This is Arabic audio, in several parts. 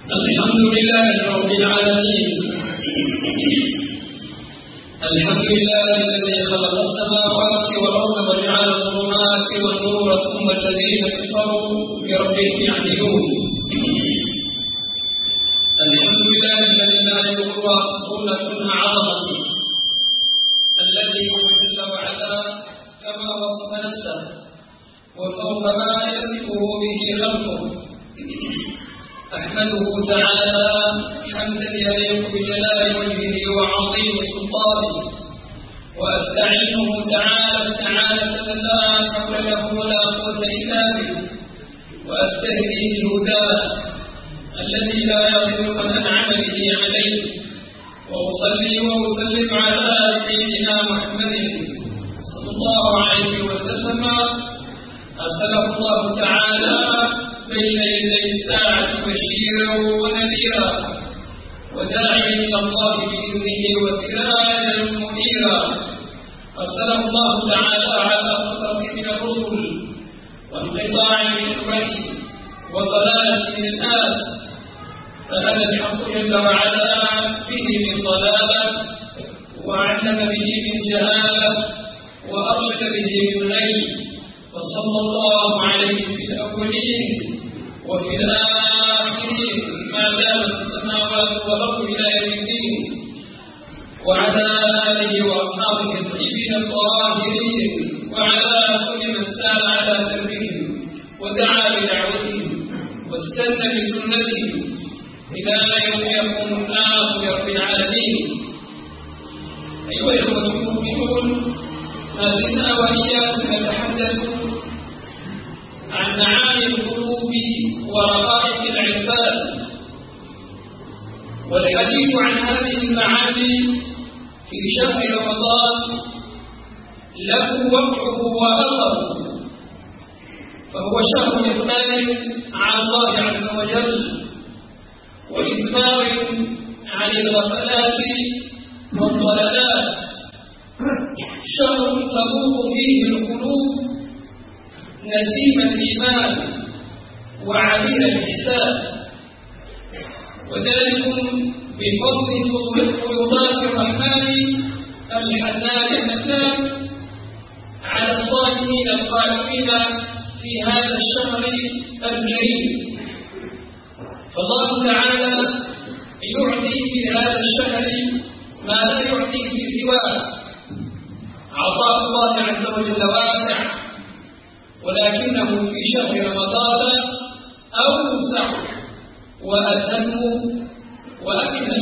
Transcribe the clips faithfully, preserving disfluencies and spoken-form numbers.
الحمد لله رب العالمين. الحمد لله الذي خلق السماوات والأرض وجعل الظلمات والنور ثم الذين كفروا بربهم يعدلون. الحمد لله الذي لا يغرى سهولة عظمته، الذي هو جل وعلا كما وصف نفسه وفوق ما يصفه به خلقه. أحمده تعالى حمدا يليق بجلال وجهه وعظيم سلطانه، وأستعينه تعالى استعانة لا حول له ولا قوة إلا به، وأستهديه هداه الذي لا يضل من أنعم به عليه، وأصلي وأسلم على سيدنا محمد صلى الله عليه وسلم أرسله الله تعالى بين يدي الساعة بشيرا ونذيرا، وداعيا إلى الله بإذنه وسراجا منيرا. أرسله الله تعالى على فترة من الرسل وانقطاع من الوحي وضلالة من الناس، فهدى الحق جل وعلا به من ضلالة، وعلم به من جهالة، وأرشد به من غي. فصلى الله عليه في الأولين وفي الآخرين ما دامت السماوات والأرض إلى يوم الدين، وعلى آله وأصحابه الطيبين الطاهرين، وعلى كل من سار على دربهم ودعا بدعوتهم واستنى بسنتهم إلى يوم يقوم الناس برب العالمين. أيها الإخوة المؤمنون، ما زلنا وإياكم نتحدث عن معاني القلوب ورقائق العرفان، والحديث عن هذه المعاني في شهر رمضان له وقعه وأثره، فهو شهر إقبال على الله عز وجل وإدبار عن الغفلات والضلالات، شهر تذوق فيه القلوب نسيم الإيمان وعبير الإحسان، وذلك بفضل فيضات الرحمن الحنان المنان على الصائمين القائمين في هذا الشهر الكريم. فالله تعالى يعطي في هذا الشهر ما لا يعطي في سواه. عطاء الله عز وجل واسع، ولكنه في شهر رمضان أوسع وأتم وأكمل.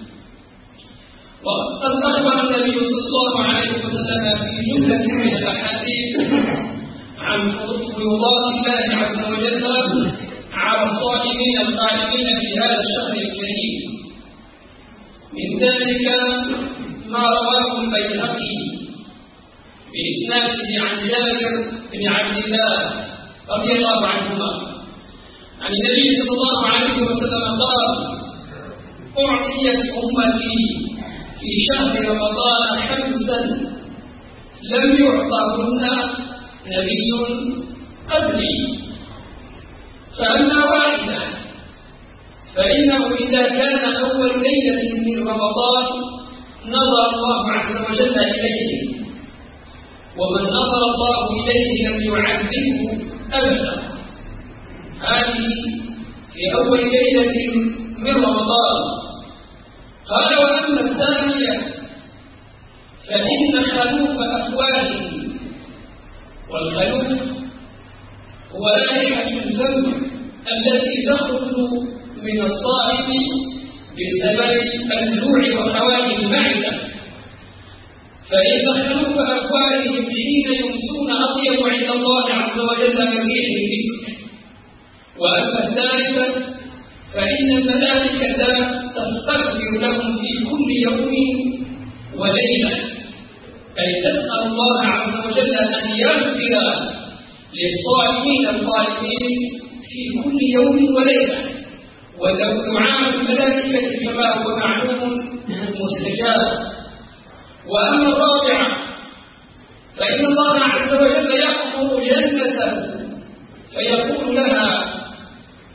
وقد أخبر النبي صلى الله عليه وسلم في جملة من الأحاديث عن فيوضات الله عز وجل على الصائمين القائمين في هذا الشهر الكريم. من ذلك ما رواه البيهقي بإسناده عن جابر بن عبد الله رضي الله عنهما عن النبي صلى الله عليه وسلم قال: أعطيت أمتي في شهر رمضان خمسا لم يعطهن نبي قبلي، فأما واحدة فإنه إذا كان أول ليلة من رمضان نظر الله عز وجل إليه، ومن نظر الله إليه لم يعذبه أبدا. هذه في أول ليلة من رمضان. قال: وأما الثانية فإن خلوف أفواههم، والخلوف هو رائحة الفم التي تخرج من الصائم بسبب الجوع وحوالي المعدة، فإن خلوف أفواههم حين يمسون أطيب عند الله عز وجل من ريح المسك. وأما الثالثة فإن الملائكة تستغفر لهم في كل يوم وليلة، أي تسأل الله عز وجل أن يغفر للصائمين القائمين في كل يوم وليلة، ودعاء الملائكة كما هو معلوم مستجاب. وأما الرابعة فإن الله عز وجل يأمر جنته فيقول لها: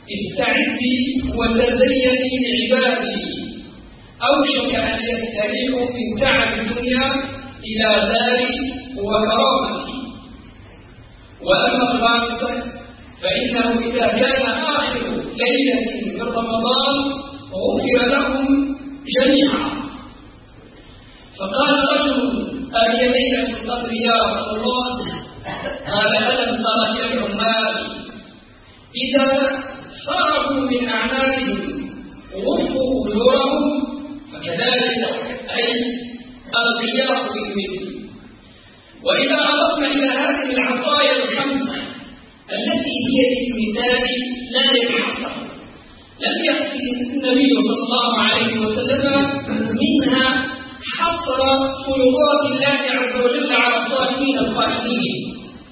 استعدي وتزيني لعبادي أوشك أن يستريحوا من تعب الدنيا إلى داري وكرامتي. وأما الخامسة فإنه إذا كان آخر ليلة من رمضان غفر لهم جميعا. فقال رجل أهي ليلة القدر يا رسول الله؟ قال ألم تر إلى العمال إذا فرغوا من أعمالهم وفوا أجورهم؟ فكذلك أي القيام بالمثل. وإذا أضفنا إلى هذه العطايا الخمسة التي هي للمثال لا للحصر، لم يكفي النبي صلى الله عليه وسلم منها حصر فيوضات الله عز وجل على الصائمين القائمين،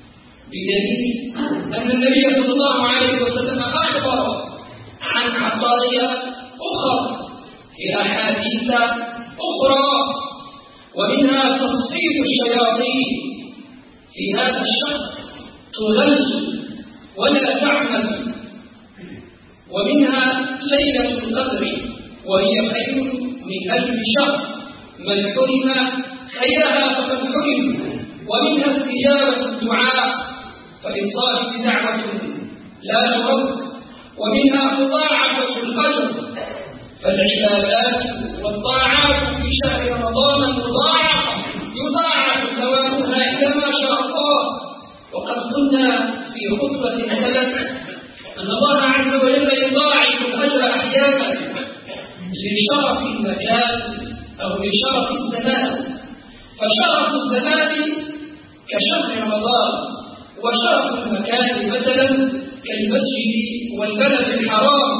بدليل أن النبي صلى الله عليه وسلم أخبر عن عطايا أخرى في أحاديث أخرى، ومنها تصفيد الشياطين في هذا الشهر تغل ولا تعمل، ومنها ليلة القدر وهي خير من ألف شهر، من حرم خيرها فقد حرم. ومنها استجابة الدعاء فللصائم دعوة لا ترد، ومنها مضاعفة الأجر، فالعبادات والطاعات في شهر رمضان مضاعفة يضاعف ثوابها إلى ما شاء الله. وقد قلنا في خطبة سلف أن الله عز وجل يضاعف الأجر أحيانا لشرف المكان أو لشرف الزمان، فشرف الزمان كشهر رمضان، وشرف المكان مثلا كالمسجد والبلد الحرام.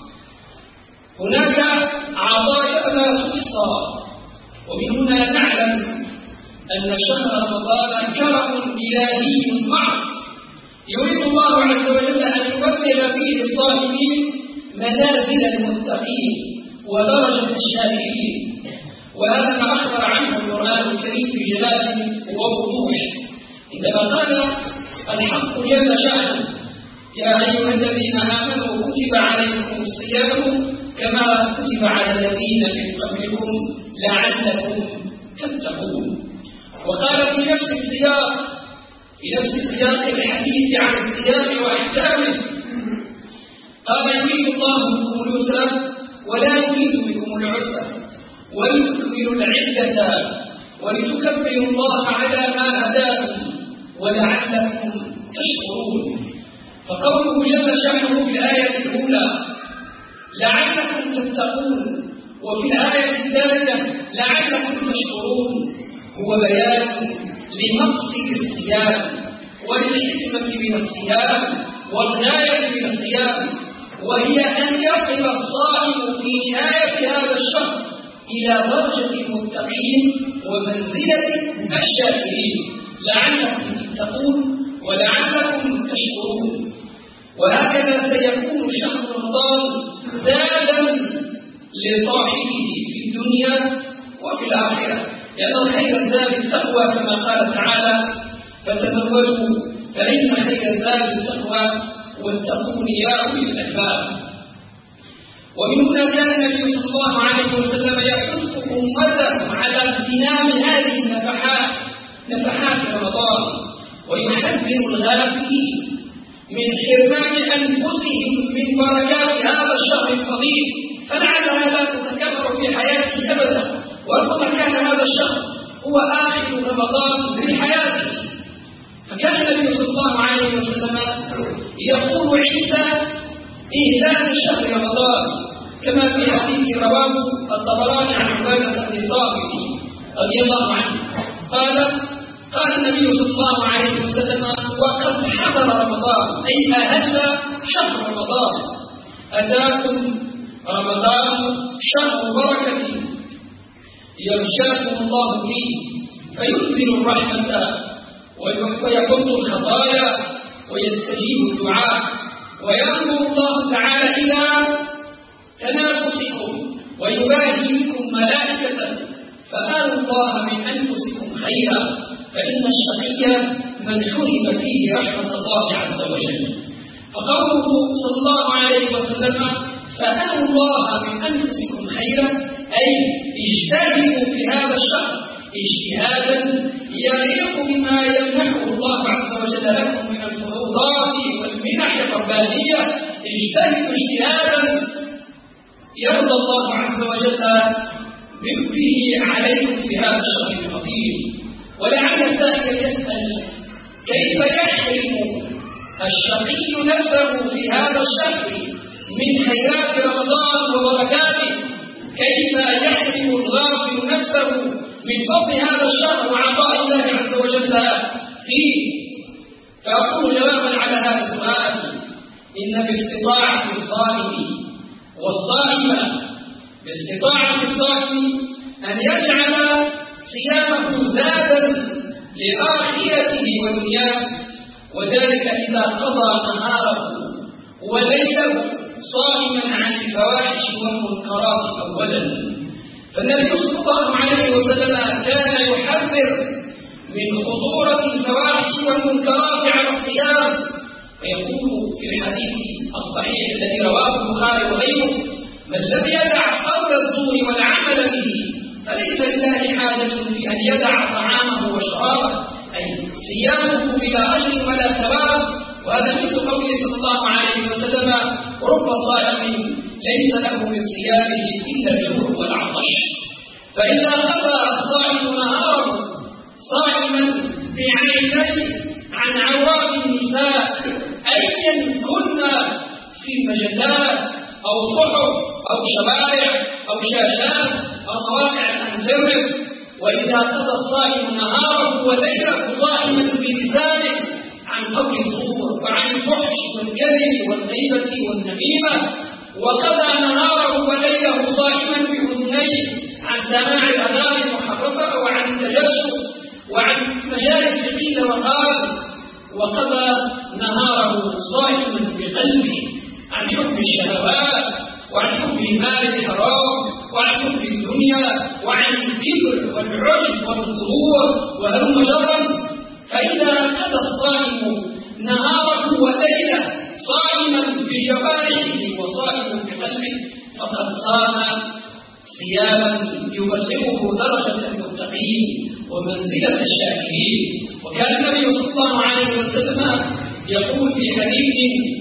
هناك عطايا لا تحصى، ومن هنا نعلم أن شهر رمضان كرم إلهي محض يريد الله عز وجل أن يبلغ فيه الصائمين منازل المتقين ودرجة الشاكرين، وهذا ما أخبر عنه القرآن الكريم بجلال ووضوح عندما قال الحق جل شأنه يا أيها الذين آمنوا كتب عليكم الصيام كما كتب على الذين من قبلكم لعلكم تتقون. وقال في نفس السياق في نفس سياق الحديث عن الصيام وأحكامه قال يريد الله بكم اليسر ولا يريد بكم العسر ولتكملوا العدة ولتكبروا الله على ما هداكم ولعلكم تشكرون. فقوله جل شأنه في الآية الأولى لعلكم تتقون، وفي الآية الثالثة لعلكم تشكرون، هو بيان لمقصد الصيام وللحكمة من الصيام والغاية من الصيام، وهي أن يصل الصائم في نهاية هذا الشهر إلى درجة المتقين ومنزلة الشاكرين، لعلكم تتقون ولعلكم تشكرون. وهكذا سيكون شهر رمضان زادا لصاحبه في الدنيا وفي الآخرة، لأن الخير الزاد التقوى كما قال تعالى فتزودوا فإن خير الزاد التقوى واتقون يا أولي الألباب. ومن هنا كان النبي صلى الله عليه وسلم يحث أمته على اغتنام هذه النفحات نفحات رمضان، ويحذر الغافلين من حرمان أنفسهم من بركات هذا الشهر الفضيل، فلعلها لا تتكرر في حياته أبدا، وربما كان هذا الشهر هو آخر رمضان في حياته. فكان النبي صلى الله عليه وسلم يقول عند إهلال شهر رمضان كما في حديث رواه الطبراني عن عبادة بن صامت رضي الله عنه قال قال النبي صلى الله عليه وسلم وقد حضر رمضان أي أهل شهر رمضان أتاكم رمضان شهر بركة يغشاكم الله فيه فينزل الرحمة ويحط الخطايا ويستجيب الدعاء، ويأمر الله تعالى إلى تنافسكم ويباهي بكم ملائكة فآلوا الله من أنفسكم خيرا، فإن الشقي من حرم فيه رحمة الله عز وجل. فقوله صلى الله عليه وسلم فأروا الله من أنفسكم خيرا، أي اجتهدوا في هذا الشهر اجتهادا يليق بما يمنحه الله عز وجل لكم من الفروضات والمنح الربانية، اجتهدوا اجتهادا يرضى الله عز وجل به عليكم في هذا الشهر الفضيل. ولعل سائل يسأل كيف يحرم الشقي نفسه في هذا الشهر من خيرات رمضان وبركاته؟ كيف يحرم الغافل نفسه من فضل هذا الشهر وعطاء الله عز وجل فيه؟ فأقول جوابا على هذا السؤال: إن باستطاعة الصائم والصائمة باستطاعة الصائم أن يجعل صيامه زادا لآخرته ودنياه، وذلك إذا قضى نهاره وليله صائما عن الفواحش والمنكرات أولا. فالنبي صلى الله عليه وسلم كان يحذر من خطورة الفواحش والمنكرات على الصيام، فيقول في الحديث الصحيح الذي رواه البخاري وغيره: من لم يدع قول الزور والعمل به فليس لله حاجة في أن يدع طعامه وشرابه، أي صيامه بلا أجر ولا ثواب. وهذا مثل قوله صلى الله عليه وسلم: رب صائم ليس له من صيامه إلا الجوع والعطش. فإذا قضى الصائم نهاره صائما بعينيه عن عورات النساء أيا كن في المجلات أو صحف أو شوارع أو شاشات أو مواقع الإنترنت، وإذا قضى الصائم نهاره وليله صائما بلسانه عن قول الزور وعن الفحش والكذب والغيبة والنميمة، وقضى نهاره وليله صائما بأذنيه عن سماع الأغاني المحرفة وعن التجسس وعن مجالس قيل وقال، وقضى نهاره صائما بقلبه عن حب الشهوات وعن حب المال الحرام وعن حب الدنيا وعن الكبر والعجب والغرور وهلم جرا. فإذا قضى الصائم نهاره وليله صائما بجوارحه وصائما بقلبه فقد صام صياما يبلغه درجة المتقين ومنزلة الشاكرين. وكان النبي صلى الله عليه وسلم يقول في حديث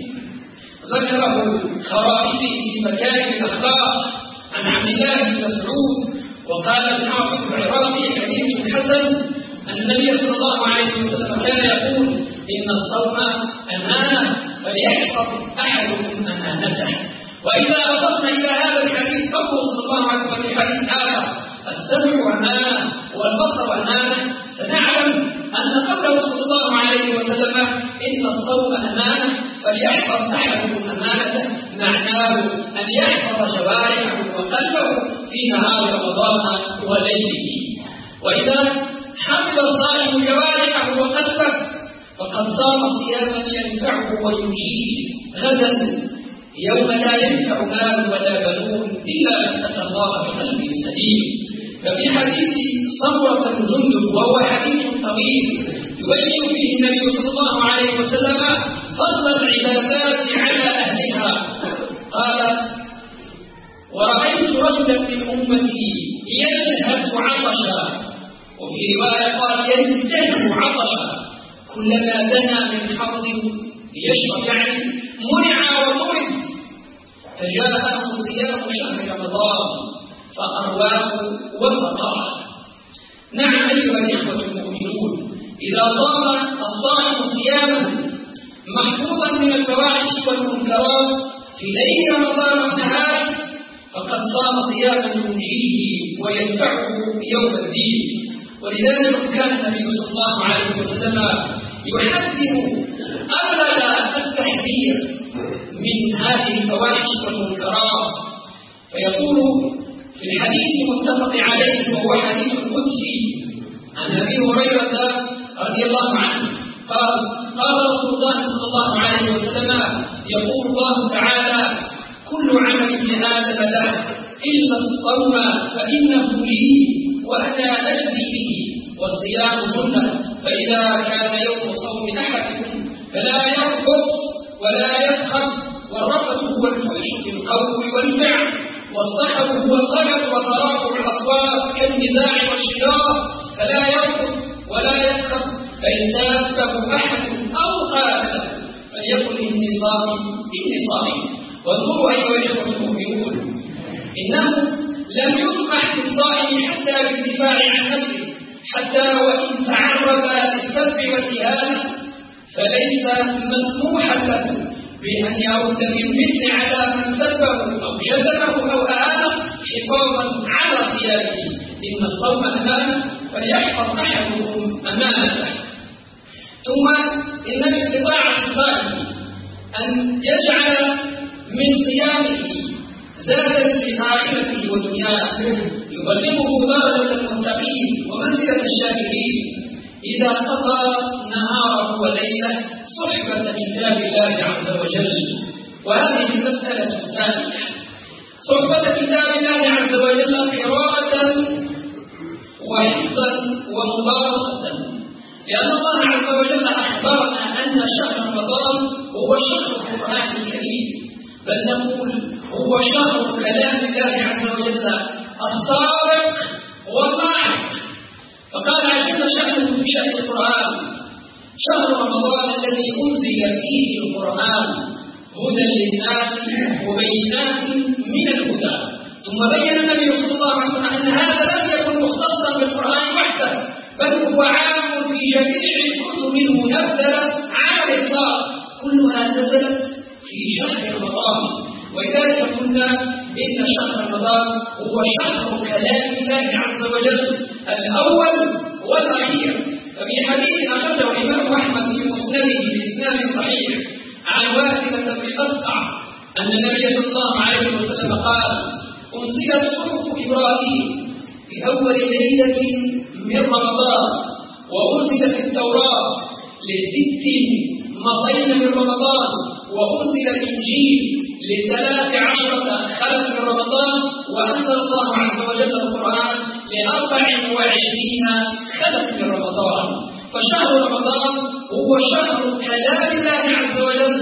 ذكره خرائطه في مكارم الأخلاق عن عبد الله بن مسعود، وقال الحافظ العراقي حديث حسن أن النبي صلى الله عليه وسلم كان يقول: إن الصوم أمانة فليحفظ أحدكم أمانته. وإذا أضفنا إلى هذا الحديث قوله صلى الله عليه وسلم في حديث آخر: السمع أمانة والبصر أمانة، سنعلم أن قوله صلى الله عليه وسلم إن الصوم أمانة فليحفظ أحدكم أمانته معناه أن يحفظ جوارحه وقلبه في نهار رمضان وليله. وإذا حفظ الصائم جوارحه وقلبه فقد صام صياما ينفعه وينجيه غدا يوم لا ينفع مال ولا بنون إلا من أتى الله بقلب سليم. ففي حديث صبرة الجندب وهو حديث طويل يبين فيه النبي صلى الله عليه وسلم فضل العبادات على أهلها، قال: ورأيت رجلا من أمتي يلهث عطشا، وفي رواية قال يلتهب عطشا، كلما دنا من حوض يشرب يعني منع وطرد، فجاءه صيام شهر رمضان فأرواه وسقاه. نعم أيها الإخوة المؤمنون، إذا صام الصائم صياما محفوظا من الفواحش والمنكرات في ليل رمضان ونهاره فقد صام صياما ينجيه وينفعه يوم الدين. ولذلك كان النبي صلى الله عليه وسلم يحذر أبلغ التحذير من هذه الفواحش والمنكرات، فيقول في الحديث المتفق عليه وهو حديث قدسي عن أبي هريرة رضي الله عنه قال: قال رسول الله صلى الله عليه وسلم: يقول الله تعالى: كل عمل ابن آدم له إلا الصوم فإنه لي وأنا أجزي به، والصيام سنة، فإذا كان يوم صوم أحدكم فلا يرفث ولا يفخر، والرفث هو الفحش في القول والفعل، والصخب هو الغلط وترافع الأصوات كالنزاع والشجار، فلا يرفث ولا يفخر، فإن سابه أحد أو قاتله فليقل إني صائم إني صائم. وانظروا أيها الإخوة المؤمنون، إنه لم يسمح للصائم حتى بالدفاع عن نفسه، حتى وإن تعرض للسب والإهانة فليس مسموحا له بأن يرد بالمثل على من سبه أو شتمه أو أهانه حفاظا على ثيابه. إن الصوم أمانة فليحفظ أحدكم أمانته. ثم إن باستطاعة الصائم أن يجعل من صيامه زادا لآخرته ودنياه، يبلغه درجة المتقين ومنزلة الشاكرين إذا قضى نهاره وليله صحبة كتاب الله عز وجل. وهذه المسألة الثانية، صحبة كتاب الله عز وجل قراءة وحفظا ومباركة، لأن الله عز وجل أخبرنا أن شهر رمضان هو شهر القرآن الكريم، بل نقول هو شهر كلام الله عز وجل الصادق واللاحق. فقال عجل شأنه في شأن القرآن: شهر رمضان الذي أنزل فيه القرآن هدى للناس وبينات من الهدى. ثم بين النبي صلى الله عليه وسلم أن هذا لم يكن مختصا بالقرآن وحده، بل هو عام في جميع الكتب المنزلة على الإطلاق، كلها نزلت في شهر رمضان. ولذلك قلنا إن شهر رمضان هو شهر كلام الله عز وجل الأول والأخير. ففي حديث أخرجه الإمام أحمد في مسنده بإسناد صحيح عن واثلة بن أسقع أن النبي صلى الله عليه وسلم قال: أنزلت صحف إبراهيم في أول ليلة من رمضان، وأنزلت التوراة لست مضين من رمضان، وأنزل الإنجيل لثلاث عشرة خلت من رمضان، وأنزل الله عز وجل القرآن لأربع وعشرين خلت من رمضان. فشهر رمضان هو شهر كلام الله عز وجل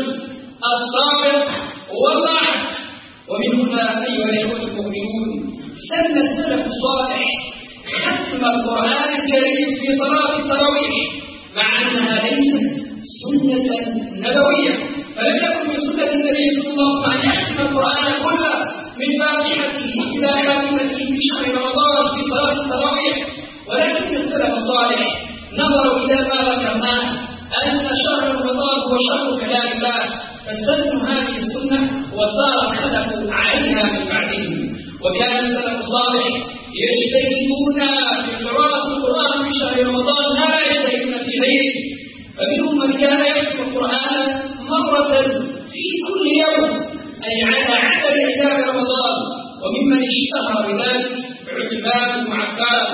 الصادق واللاحق. ومن هنا أيها الإخوة المؤمنون سن السلف الصالح ختم القرآن الكريم في صلاة التراويح، مع أنها ليست سنة نبوية، فلم يكن من سنة النبي صلى الله عليه وسلم أن يختم القرآن كله من فاتحته إلى خاتمته في شهر رمضان في صلاة التراويح، ولكن السلف الصالح نظروا إلى ما ذكرناه أن شهر رمضان هو شهر كلام الله، فاستلزموا هذه السنة وصار الخلف عليها من بعدهم. وكان السلف الصالح يجتهدون في قراءة القرآن في شهر رمضان لا يجتهدون في غيره، فمنهم من كان يختم القرآن مرة في كل يوم، أي على عدد أيام رمضان. وممن اشتهر بذلك عتبان بن عفان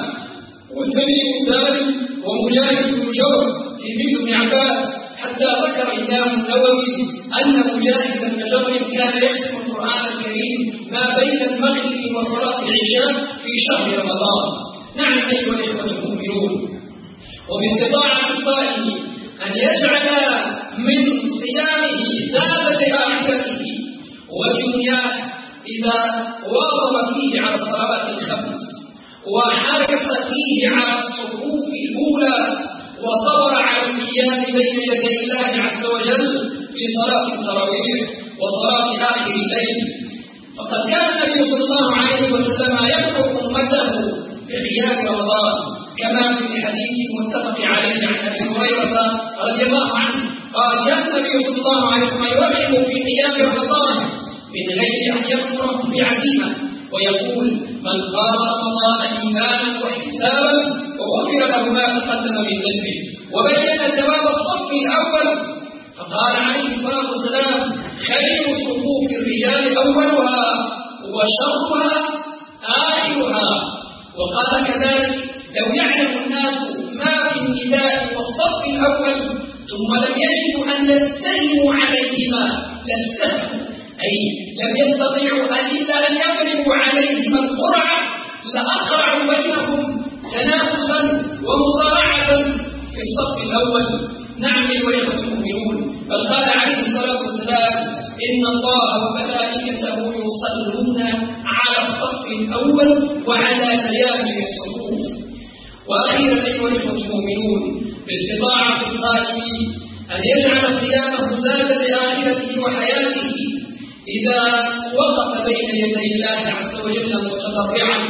وتميم الداري ومجاهد بن جبر تلميذ ابن عباس، حتى ذكر الإمام النووي أن مجاهد بن جبر كان يختم القرآن الكريم ما بين المغرب وصلاة العشاء في شهر رمضان. نعم أيها الإخوة المؤمنون، وباستطاعة الصائم أن يجعل من صيامه زادا لآخرته ودنياه إذا واظب فيه على الصلوات الخمس، وحرص فيه على الصفوف الأولى، وصبر على القيام بين يدي الله عز وجل في صلاة التراويح وصلاة آخر الليل. فقد كان النبي صلى الله عليه وسلم يدعو أمته بقيام رمضان، كما في الحديث المتفق عليه عن أبي هريرة رضي الله عنه قال: كان النبي صلى الله عليه وسلم يرغب في قيام رمضان من غير أن يأمرهم بعزيمة، ويقول: من قام رمضان إيمانا واحتسابا وغفر له ما تقدم من ذنبه. وبين ثواب الصف الأول فقال عليه الصلاة والسلام: خير صفوف الرجال أولها وشرها آخرها. وقال كذلك: لو يعلم الناس ما في النداء والصف الأول ثم لم يجدوا أن يستهموا عليهما لاستهموا، أي لم يستطيعوا أن إلا أن يضربوا عليهما القرعة لأقرعوا بينهم تنافسا ومصارعة في الصف الأول. نعم أيها الإخوة المؤمنون، بل قال عليه الصلاة والسلام إن الله وملائكته يصلون على الصف الأول وعلى تيامن الصفوف. وأخيرا أيها الإخوة المؤمنون، باستطاعة الصائم أن يجعل صيامه زادا لآخرته وحياته إذا وقف بين يدي الله عز وجل متضرعا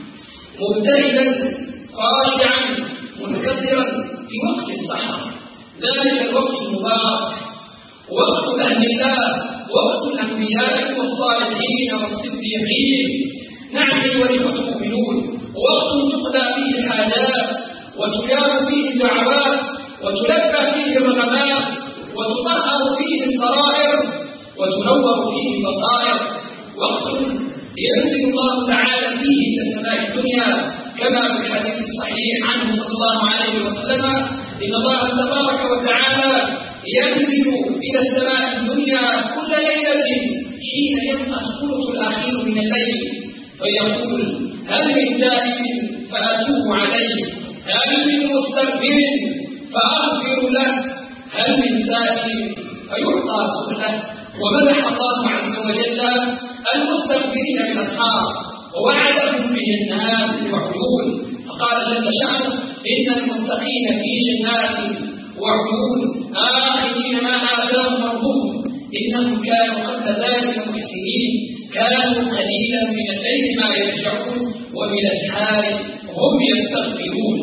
مبتهلا خاشعا منكسرا في وقت السحر، ذلك الوقت المبارك، وقت أهل الله، وقت الأنبياء والصالحين والصديقين. نعم أيها الإخوة المؤمنون، وقت تقضى فيه الحاجات وتجاب فيه الدعوات وتلبى فيه الرغبات وتطهر فيه السرائر وتنور فيه البصائر، وقت ينزل الله تعالى فيه إلى السماء الدنيا كما في الحديث الصحيح عنه صلى الله عليه وسلم إن الله تبارك وتعالى ينزل إلى السماء الدنيا كل ليلة حين يبقى الثلث الأخير من الليل فيقول هل من تائب فأتوب عليه، هل من مستغفر فأغفر له، هل من سائل فيعطى سؤله. ومدح الله عز وجل المستغفرين بالأسحار ووعدهم بجنات وعيون، فقال جل شأنه إن المتقين في جنات وعيون آخذين ما آتاهم ربهم إنهم كانوا قبل ذلك محسنين كانوا قليلا من الليل ما يرجعون وبالأسحار هم يستغفرون.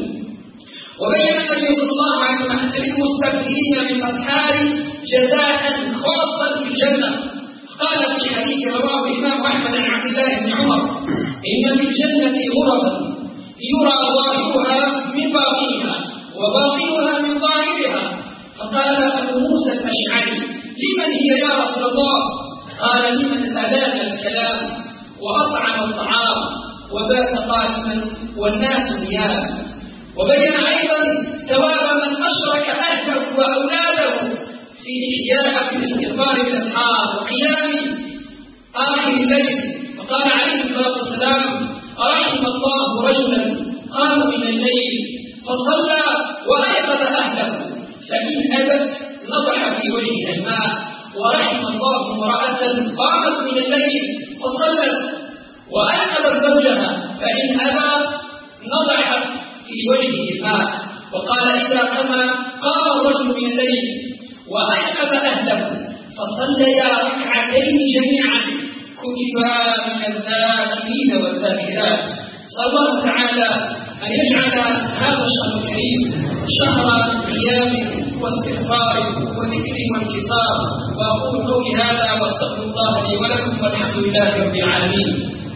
وبين النبي صلى الله عليه وسلم أن للمستغفرين بالأسحار جزاء خاصا في الجنة. قال في حديث رواه الإمام أحمد عن عبد الله بن عمر إن في الجنة غرفا يرى ظاهرها من باطنها وباطنها من ظاهرها. فقال أبو موسى الأشعري لمن هي يا رسول الله؟ قال لمن ألان الكلام وأطعم الطعام وبات قائما والناس نيام. وبين أيضا ثواب من أشرك أهله وأولاده في إحياء في الاستغفار بالأسحار وقيام آخر الليل. وقال عليه الصلاة والسلام رحم الله رجلا قام من الليل فصلى وأيقظ أهله فإن أبت نضح في وجهها الماء، ورحم الله امرأة قامت من الليل فصلت وأيقظت زوجها فإن أبى نضحت في وجهه الماء. وقال إذا قام قام الرجل من الليل وأيقظ أهله فصليا ركعتين جميعا كتبا من الذاكرين والذاكرات. صلى الله تعالى أن يجعل هذا الشهر الكريم شهر قيام واستغفار وذكر وانتصار. وأقول قولي هذا واستغفر الله لي ولكم والحمد لله رب العالمين.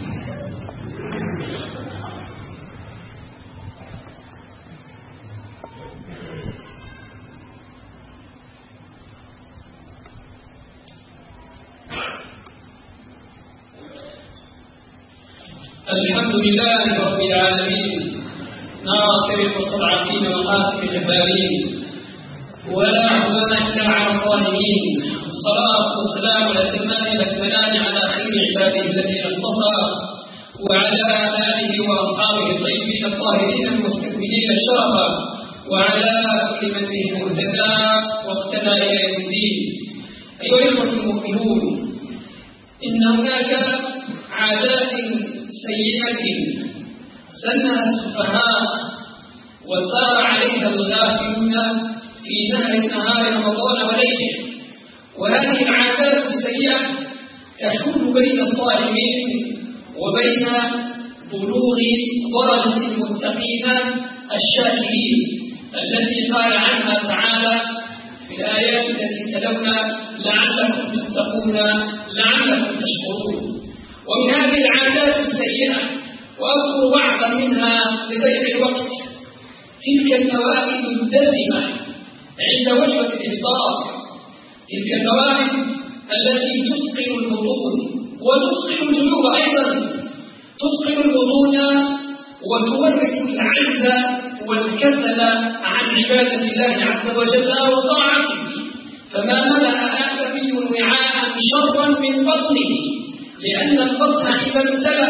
الحمد لله رب العالمين ناصر المستضعفين وقاسم الجبارين ولا عدوان الا على الظالمين، والصلاه والسلام الاتمان الاكملان على خير عباده الذين اصطفى وعلى اله واصحابه الطيبين الطاهرين المستكملين الشرفا وعلى كل من به مهتدى واقتدى الى يوم الدين. ايها الاخوه المؤمنون، ان هناك عادات سيئة سنها السفهاء وسار عليها الغافلون في نهار رمضان وليله، وهذه العادات السيئة تحول بين الصائمين وبين بلوغ درجة المتقين الشاكرين التي قال عنها تعالى في الآيات التي تلونا لعلكم تتقون لعلكم تشكرون. ومن هذه العادات السيئة وأذكر بعضا منها لضيق الوقت تلك النوائب الدسمة عند وجبة الإفطار، تلك النوائب التي تثقل البطون وتثقل الجيوب أيضا، تثقل البطون وتورث العجز والكسل عن عبادة الله عز وجل وطاعته. فما ملأ آدمي وعاء شرا من بطنه، لأن البطن إذا امتلأ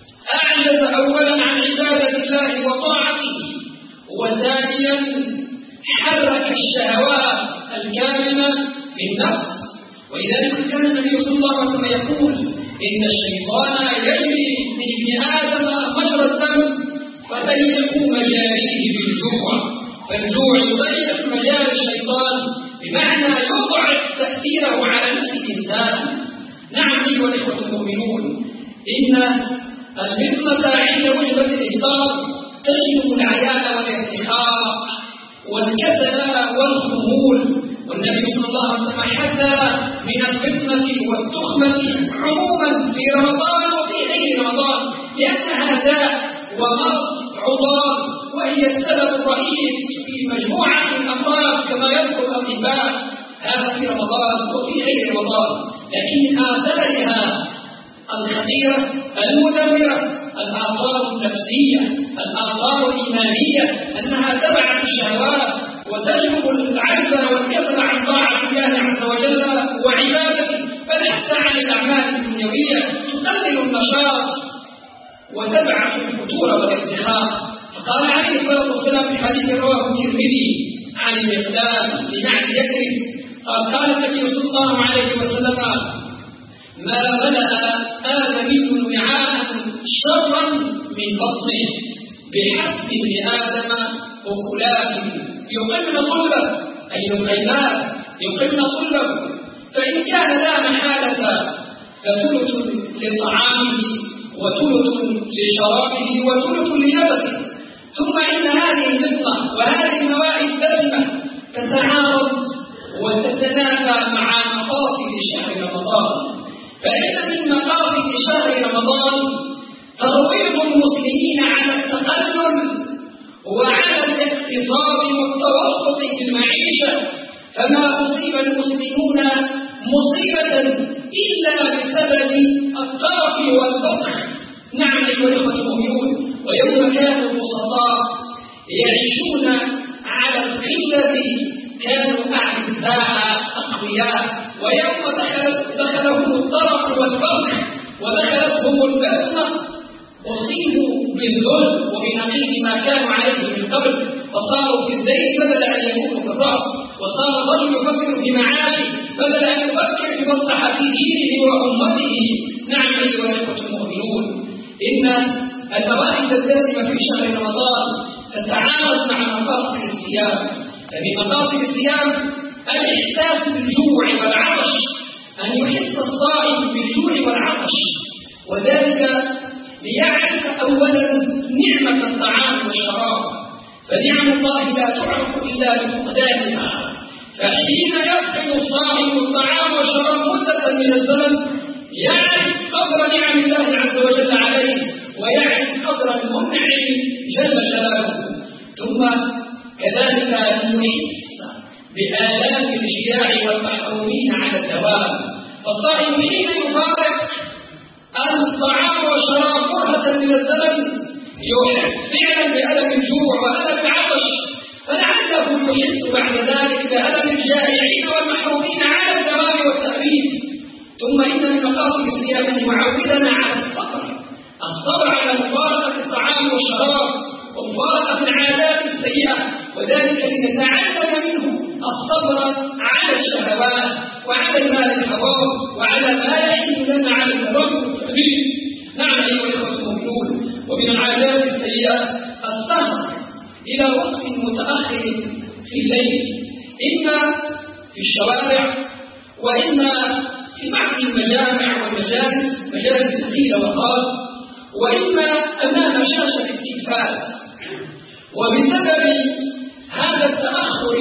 أعجز أولا عن عبادة الله وطاعته، وثانيا حرك الشهوات الكامنة في النفس. ولذلك كان النبي صلى الله عليه وسلم يقول إن الشيطان يجري من ابن آدم مجرى الدم فضيق مجاريه بالجوع، فالجوع يضيق مجال الشيطان بمعنى يضعف تأثيره على نفس الإنسان. نعم أيها الإخوة المؤمنون، إن الفطنة عند وجبة الإفطار تجلب العيان والارتخاء والكسل والخمول، والنبي صلى الله عليه وسلم حذر من الفطنة والتخمة عموما في رمضان وفي غير رمضان، لأنها داء ومرض عضال، وهي السبب الرئيس في مجموعة من الأمراض كما يذكر الأطباء، هذا في رمضان وفي غير رمضان. لكن آثارها الخطيرة المدمرة الآثار النفسية، الآثار الإيمانية، أنها تبعث الشهوات وتجلب العجز والكسل عن طاعة الله عز وجل وعبادته، بل حتى عن الأعمال الدنيوية، تقلل النشاط وتبعث الفتور والارتخاء. فقال عليه الصلاة والسلام في حديث رواه الترمذي عن المقدام بن يثرب قال قال النبي صلى الله عليه وسلم: ما ملأ آدمي وعاء شرا من بطنه بحسب ابن آدم أكلات يقمن صلبه، أي لقيمات يقمن صلبه، فإن كان لا محالة فثلث لطعامه وثلث لشرابه وثلث للبسه. ثم إن هذه الفطنة وهذه النواحي الدسمة تتعارض وتتنافى مع مقاصد شهر رمضان، فإن من مقاصد شهر رمضان ترويض المسلمين على التقلل وعلى الاقتصاد والتوسط في المعيشة، فما أصيب المسلمون مصيبة إلا بسبب الطرف والبخل. نعم أيها الإخوة المؤمنون، ويوم كانوا البسطاء يعيشون على القلة كانوا أعزاء أقوياء، ويوم دخلت دخلهم الطرف والبخل ودخلتهم الفتنة أصيبوا بالذل وبنقيض ما كانوا عليه من قبل، فصاروا في الدين بدل أن يكونوا في الرأس، وصار الرجل يفكر في معاشه بدل أن يفكر في مصلحة دينه وأمته. نعم أيها الإخوة المؤمنون، إن الموائد الدسمة في شهر رمضان تتعارض مع مقاصد الصيام. فمن مقاصد الصيام الإحساس بالجوع والعطش، أن يحس الصائم بالجوع والعطش، وذلك ليعرف أولا نعمة الطعام والشراب، فنعم الله لا تعرف إلا بفقدانها. فحين يفقد الصائم الطعام والشراب مدة من الزمن يعرف قدر نعم الله عز وجل عليه، ويعرف قدر المنعم جل جلاله. ثم كذلك يحس بآلام الجياع والمحرومين على الدوام، فالصائم حين يفارق الطعام والشراب برهة من الزمن يحس فعلا بألم الجوع وألم العطش، فلعله يحس بعد ذلك بألم الجائعين والمحرومين على الدوام والتأبيد. ثم إن من مقاصد الصيام أن يعودنا على الصبر، الصبر على مفارقة الطعام والشراب ومفارقة العادات السيئة، وذلك لنتعلم منه الصبر على الشهوات وعلى المال الحرام وعلى ما يحل لنا على الحرام والتأبيد. نعم أيها الإخوة المؤمنون، ومن العادات السيئة السهر إلى وقت متأخر في الليل، إما في الشوارع وإما في بعض المجامع والمجالس، مجالس ثقيلة وقال، وإما أمام شاشة التلفاز. وبسبب هذا التأخر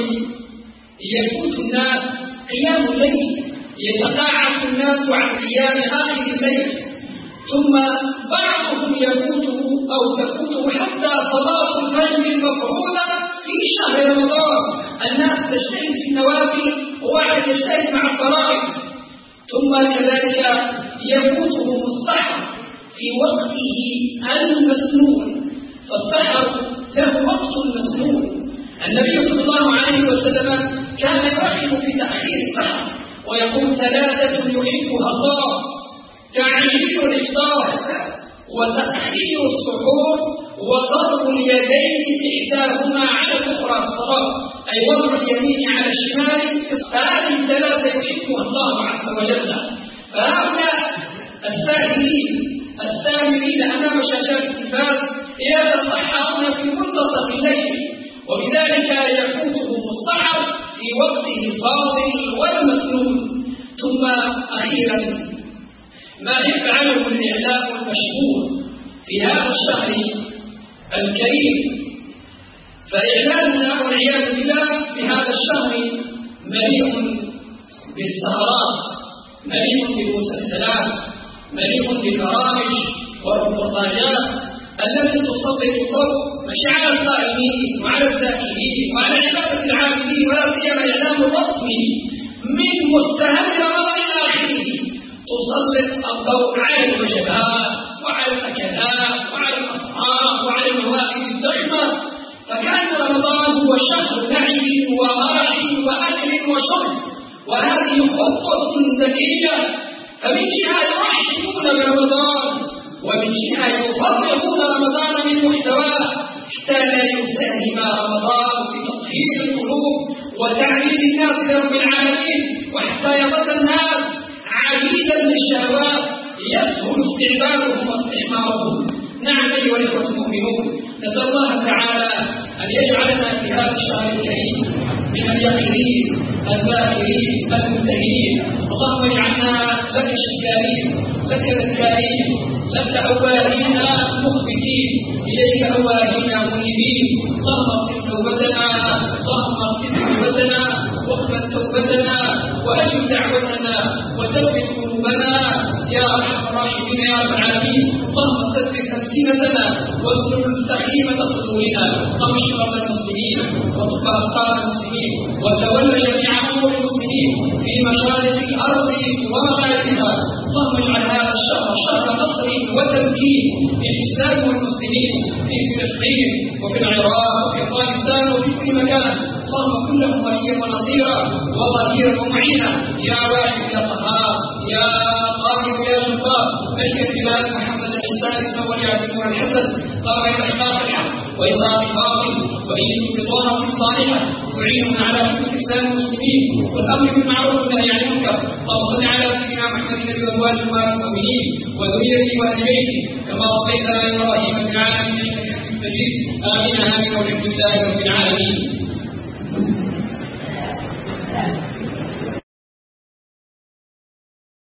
يفوت الناس قيام الليل، يتقاعس الناس عن قيام آخر الليل، ثم بعضهم يفوته أو تفوته حتى صلاة الفجر المفروضة في شهر رمضان. الناس تجتهد في النوافل وواحد يجتهد مع الفرائض، ثم كذلك يفوتهم السحر في وقته المسنون، فالسحر له وقت مسنون. النبي صلى الله عليه وسلم كان يرغب في تأخير السحر ويقول: ثلاثة يحبها الله: تعجيل الإفطار وتأخير السحور وضرب اليدين إحداهما على الأخرى في الصلاة، أي وضع اليمين على الشمال. هذه الثلاثة يحبها الله عز وجل. فهؤلاء السائلين السامرين أمام شاشات التلفاز يتصحرون في منتصف الليل، وبذلك يفوتهم السحر في وقته الفاضل والمسنون. ثم أخيرا ما يفعله الإعلام المشهور في هذا الشهر الكريم، فإعلاننا والعياذ بالله في هذا الشهر مليء بالسهرات، مليء بالمسلسلات، مليء بالبرامج والريبورتاجات التي تسلط الضوء مش على القائمين وعلى الذاكرين وعلى عبادة العابدين، ولا سيما الإعلام الرسمي من مستهل رمضان إلى آخره، تسلط الضوء على الوجبات وعلى الأكلات وعلى الأسعار وعلى الموائد الضخمة، فكان رمضان هو شهر لعب ومرح وأكل وشرب. وهذه خطوة ذكية، فمن جهة يرحبون برمضان ومن جهة يفرغون رمضان من محتواه حتى لا يساهم رمضان في تطهير القلوب وتعبيد الناس لرب العالمين، وحتى يظل الناس عبيدا للشهوات يسهل استعبادهم واستحمارهم. نعم أيها الإخوة المؤمنون، نسأل الله تعالى أن يجعلنا في هذا الشهر الكريم من اليقظين الذاكرين المنتهين. اللهم اجعلنا لك شكارين، لك ذكارين، لك أواهين مخبتين، إليك أواهين منيبين. اللهم اغفر توبتنا، اللهم اغفر توبتنا واقبل توبتنا وأجب دعوتنا وثبت قلوبنا يا أرحم الراحمين يا رب العالمين. اللهم ثبت ألسنتنا واسلل سخيمة صدورنا، اللهم اشف مرضى المسلمين وطب أخطار المسلمين وتول جميع أمور المسلمين في مشارق الأرض ومغاربها. اللهم اجعل هذا الشهر شهر نصر وتمكين للإسلام والمسلمين في فلسطين وفي العراق وفي أفغانستان وفي كل مكان. اللهم كن لهم وليا ونصيرا وظهيرا ومعينا يا واحد يا قهار يا قاهر يا جبار. ملك البلاد محمد الإنسان سوى يعدلون الحسن قام بإحقاق الحق وإظهار الباطل وإن بطانة صالحة تعيننا على حكم الإسلام والمسلمين والأمر بالمعروف والنهي عن المنكر. اللهم صل على سيدنا محمد النبي وأزواجه المؤمنين وذريته وأهل بيته كما صليت على إبراهيم في العالمين إنك حميد مجيد. آمين آمين والحمد لله رب العالمين.